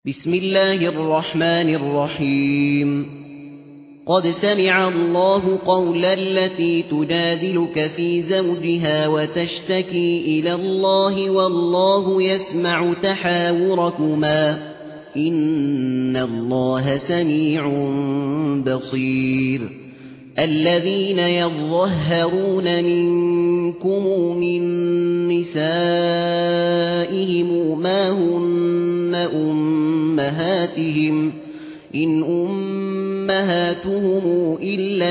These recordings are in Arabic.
بسم الله الرحمن الرحيم قد سمع الله قول التي تجادلك في زوجها وتشتكي إلى الله والله يسمع تحاوركما إن الله سميع بصير الذين يظهرون منكم من نسائهم ما هن أمهاتهم إن أمهاتهم إلا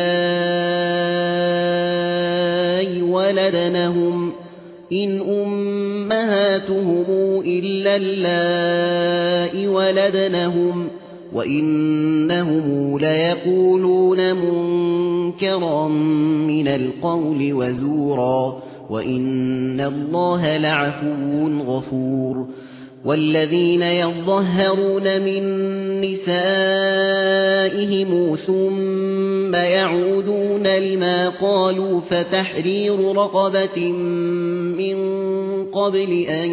اللائي ولدنهم وإنهم ليقولون منكرا من القول وزورا وإن الله لعفو غفور والذين يظهرون من نسائهم ثم يعودون لما قالوا فتحرير رقبة من قبل أن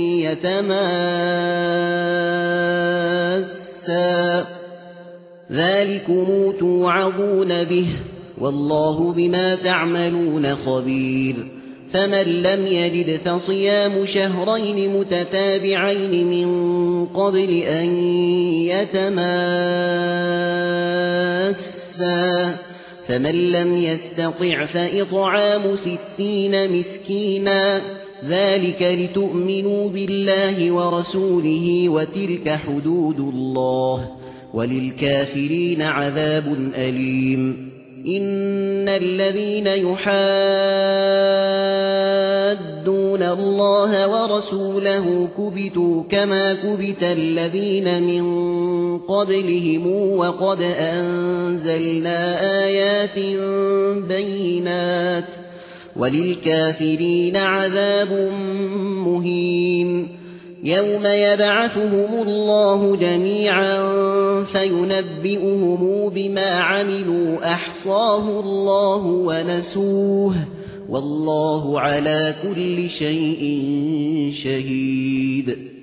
يتماسا ذلكم توعظون به والله بما تعملون خبير فمن لم يجد فصيام شهرين متتابعين من قبل أن يتماسا فمن لم يستطع فإطعام 60 مسكينا ذلك لتؤمنوا بالله ورسوله وتلك حدود الله وللكافرين عذاب أليم إن الذين يحادون الله ورسوله كبتوا كما كبت الذين من قبلهم وقد أنزلنا آيات بينات وللكافرين عذاب مهين يوم يبعثهم الله جميعا فينبئهم بما عملوا أحصاه الله ونسوه والله على كل شيء شهيد